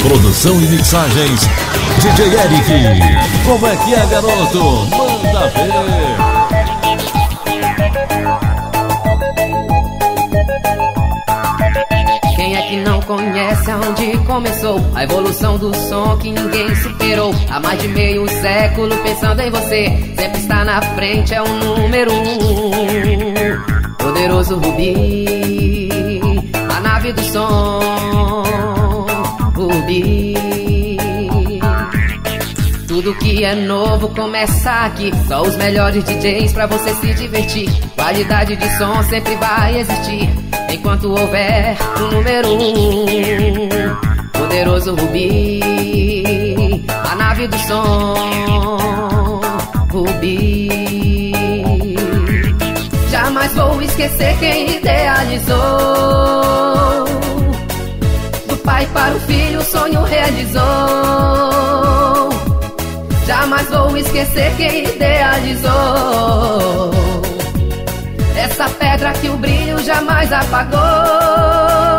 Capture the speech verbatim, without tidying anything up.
Produção e mixagens D J Eric. Como é que é, garoto? Manda ver. Quem é que não conhece aonde começou a evolução do som que ninguém superou? Há mais de meio século pensando em você, sempre está na frente, é o número um. Poderoso Rubi, a nave do som, Rubi. Tudo que é novo começa aqui, só os melhores D Js pra você se divertir. Qualidade de som sempre vai existir, enquanto houver o número um. Poderoso Rubi, a nave do som, Rubi. Jamais vou esquecer quem idealizou. Do pai para o filho o sonho realizou. Jamais vou esquecer quem idealizou. Essa pedra que o brilho jamais apagou.